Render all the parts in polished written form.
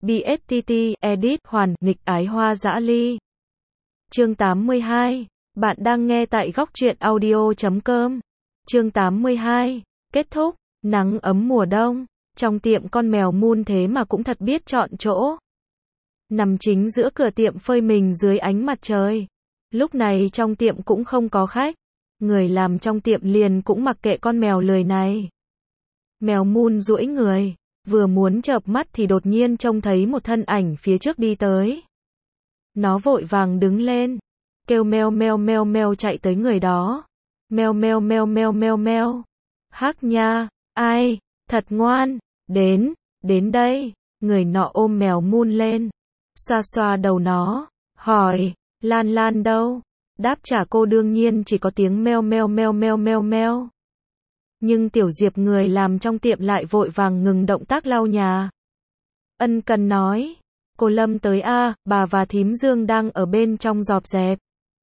BSTT, edit, hoàn, nghịch ái hoa dã ly. Chương 82. Bạn đang nghe tại góc truyện audio.com. Chương 82. Kết thúc. Nắng ấm mùa đông. Trong tiệm con mèo Moon thế mà cũng thật biết chọn chỗ. Nằm chính giữa cửa tiệm phơi mình dưới ánh mặt trời. Lúc này trong tiệm cũng không có khách. Người làm trong tiệm liền cũng mặc kệ con mèo lười này. Mèo Moon duỗi người, vừa muốn chợp mắt thì đột nhiên trông thấy một thân ảnh phía trước đi tới. Nó vội vàng đứng lên, kêu meo meo meo meo chạy tới người đó. Meo meo meo meo meo meo. Hắc nha, ai, thật ngoan, đến đây. Người nọ ôm mèo Moon lên, xoa xoa đầu nó, hỏi, Lan Lan đâu? Đáp trả cô đương nhiên chỉ có tiếng meo meo meo meo meo meo. Nhưng Tiểu Diệp người làm trong tiệm lại vội vàng ngừng động tác lau nhà. Ân cần nói, cô Lâm tới a, bà và thím Dương đang ở bên trong rọp dẹp.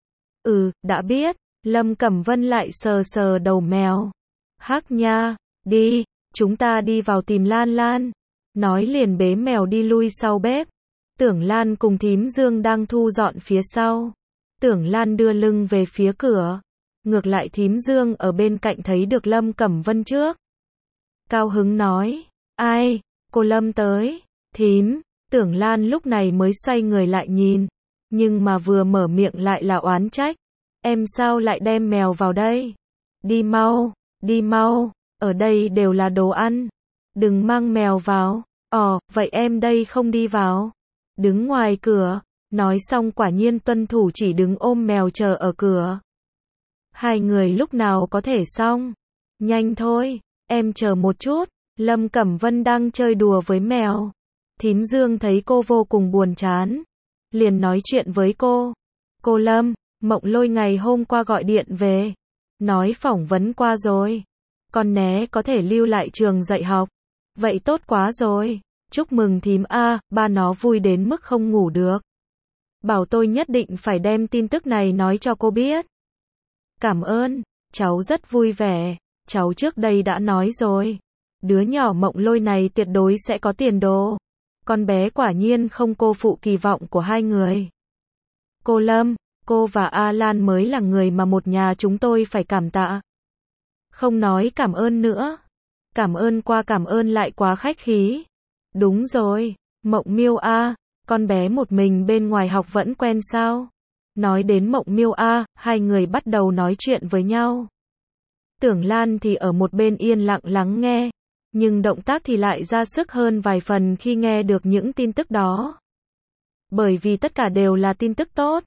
Đã biết. Lâm Cẩm Vân lại sờ sờ đầu mèo. Hắc nha, đi, chúng ta đi vào tìm Lan Lan. Nói liền bế mèo đi lui sau bếp. Tưởng Lan cùng thím Dương đang thu dọn phía sau. Tưởng Lan đưa lưng về phía cửa. Ngược lại thím Dương ở bên cạnh thấy được Lâm Cẩm Vân trước. Cao hứng nói, ai, cô Lâm tới. Thím, Tưởng Lan lúc này mới xoay người lại nhìn. Nhưng mà vừa mở miệng lại là oán trách. Em sao lại đem mèo vào đây? Đi mau, ở đây đều là đồ ăn. Đừng mang mèo vào. Vậy em đây không đi vào. Đứng ngoài cửa. Nói xong quả nhiên tuân thủ chỉ đứng ôm mèo chờ ở cửa. Hai người lúc nào có thể xong? Nhanh thôi, em chờ một chút. Lâm Cẩm Vân đang chơi đùa với mèo. Thím Dương thấy cô vô cùng buồn chán. Liền nói chuyện với cô. Cô Lâm, Mộng Lôi ngày hôm qua gọi điện về. Nói phỏng vấn qua rồi. Con né có thể lưu lại trường dạy học. Vậy tốt quá rồi. Chúc mừng thím a, ba nó vui đến mức không ngủ được. Bảo tôi nhất định phải đem tin tức này nói cho cô biết. Cảm ơn, cháu rất vui vẻ. Cháu trước đây đã nói rồi. Đứa nhỏ Mộng Lôi này tuyệt đối sẽ có tiền đồ. Con bé quả nhiên không cô phụ kỳ vọng của hai người. Cô Lâm, cô và A Lan mới là người mà một nhà chúng tôi phải cảm tạ. Không nói cảm ơn nữa. Cảm ơn qua cảm ơn lại quá khách khí. Đúng rồi, Mộng Miêu a, con bé một mình bên ngoài học vẫn quen sao? Nói đến Mộng Miêu a, hai người bắt đầu nói chuyện với nhau. Tưởng Lan thì ở một bên yên lặng lắng nghe, nhưng động tác thì lại ra sức hơn vài phần khi nghe được những tin tức đó. Bởi vì tất cả đều là tin tức tốt.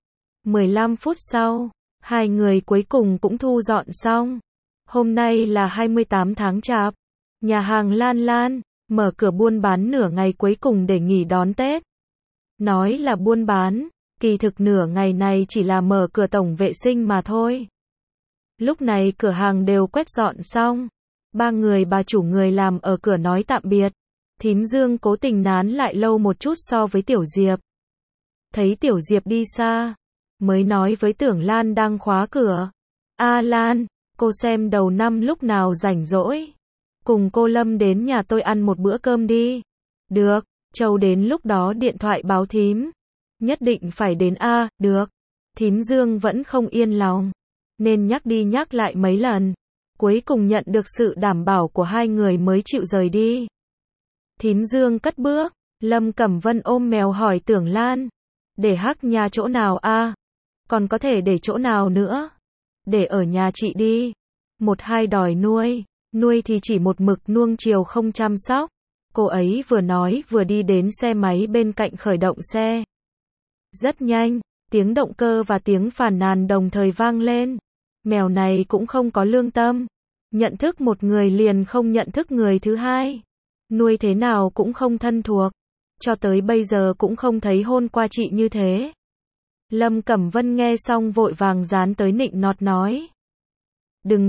15 phút sau, hai người cuối cùng cũng thu dọn xong. Hôm nay là 28 tháng Chạp. Nhà hàng Lan Lan mở cửa buôn bán nửa ngày cuối cùng để nghỉ đón Tết. Nói là buôn bán, kỳ thực nửa ngày này chỉ là mở cửa tổng vệ sinh mà thôi. Lúc này cửa hàng đều quét dọn xong. Ba người bà chủ người làm ở cửa nói tạm biệt. Thím Dương cố tình nán lại lâu một chút so với Tiểu Diệp. Thấy Tiểu Diệp đi xa, mới nói với Tưởng Lan đang khóa cửa. A Lan, cô xem đầu năm lúc nào rảnh rỗi. Cùng cô Lâm đến nhà tôi ăn một bữa cơm đi. Được, Châu đến lúc đó điện thoại báo thím. Nhất định phải đến a, được. Thím Dương vẫn không yên lòng. Nên nhắc đi nhắc lại mấy lần. Cuối cùng nhận được sự đảm bảo của hai người mới chịu rời đi. Thím Dương cất bước. Lâm Cẩm Vân ôm mèo hỏi Tưởng Lan. Để Hắc nhà chỗ nào a? Còn có thể để chỗ nào nữa? Để ở nhà chị đi. Một hai đòi nuôi. Nuôi thì chỉ một mực nuông chiều không chăm sóc. Cô ấy vừa nói vừa đi đến xe máy bên cạnh khởi động xe. Rất nhanh, tiếng động cơ và tiếng phàn nàn đồng thời vang lên. Mèo này cũng không có lương tâm. Nhận thức một người liền không nhận thức người thứ hai. Nuôi thế nào cũng không thân thuộc. Cho tới bây giờ cũng không thấy hôn qua chị như thế. Lâm Cẩm Vân nghe xong vội vàng dán tới nịnh nọt nói. Đừng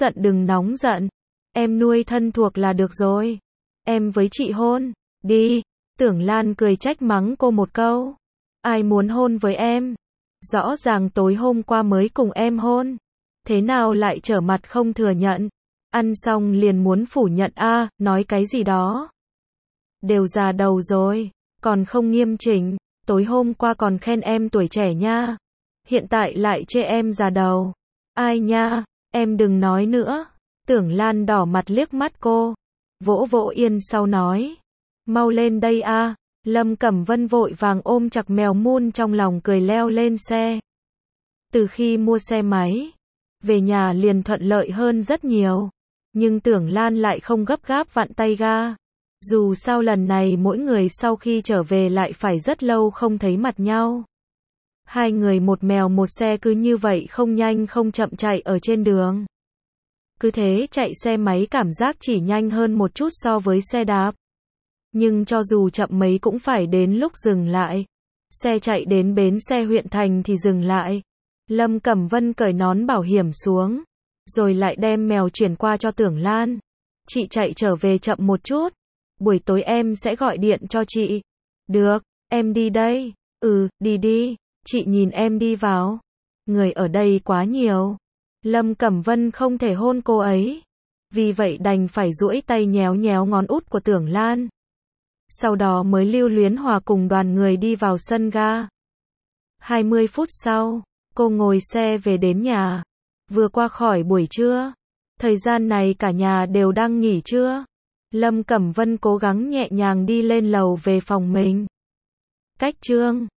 nóng giận. Em nuôi thân thuộc là được rồi. Em với chị hôn. Đi. Tưởng Lan cười trách mắng cô một câu. Ai muốn hôn với em? Rõ ràng tối hôm qua mới cùng em hôn. Thế nào lại trở mặt không thừa nhận? Ăn xong liền muốn phủ nhận a, nói cái gì đó. Đều già đầu rồi. còn không nghiêm chỉnh, tối hôm qua còn khen em tuổi trẻ nha, hiện tại lại chê em già đầu. Ai nha, em đừng nói nữa. Tưởng Lan đỏ mặt liếc mắt cô, vỗ vỗ yên sau nói, mau lên đây a. Lâm Cẩm Vân vội vàng ôm chặt mèo mun trong lòng cười leo lên xe. Từ khi mua xe máy, về nhà liền thuận lợi hơn rất nhiều, nhưng Tưởng Lan lại không gấp gáp vặn tay ga. Dù sao lần này mỗi người sau khi trở về lại phải rất lâu không thấy mặt nhau. Hai người một mèo một xe cứ như vậy không nhanh không chậm chạy ở trên đường. Cứ thế chạy xe máy cảm giác chỉ nhanh hơn một chút so với xe đạp. Nhưng cho dù chậm mấy cũng phải đến lúc dừng lại. Xe chạy đến bến xe huyện thành thì dừng lại. Lâm Cẩm Vân cởi nón bảo hiểm xuống, rồi lại đem mèo chuyển qua cho Tưởng Lan. Chị chạy trở về chậm một chút, buổi tối em sẽ gọi điện cho chị. Được, em đi đây. Ừ, đi đi, chị nhìn em đi vào. Người ở đây quá nhiều. Lâm Cẩm Vân không thể hôn cô ấy, vì vậy đành phải duỗi tay nhéo nhéo ngón út của Tưởng Lan. Sau đó mới lưu luyến hòa cùng đoàn người đi vào sân ga. 20 phút sau, cô ngồi xe về đến nhà. Vừa qua khỏi buổi trưa, thời gian này cả nhà đều đang nghỉ trưa. Lâm Cẩm Vân cố gắng nhẹ nhàng đi lên lầu về phòng mình. Cách chương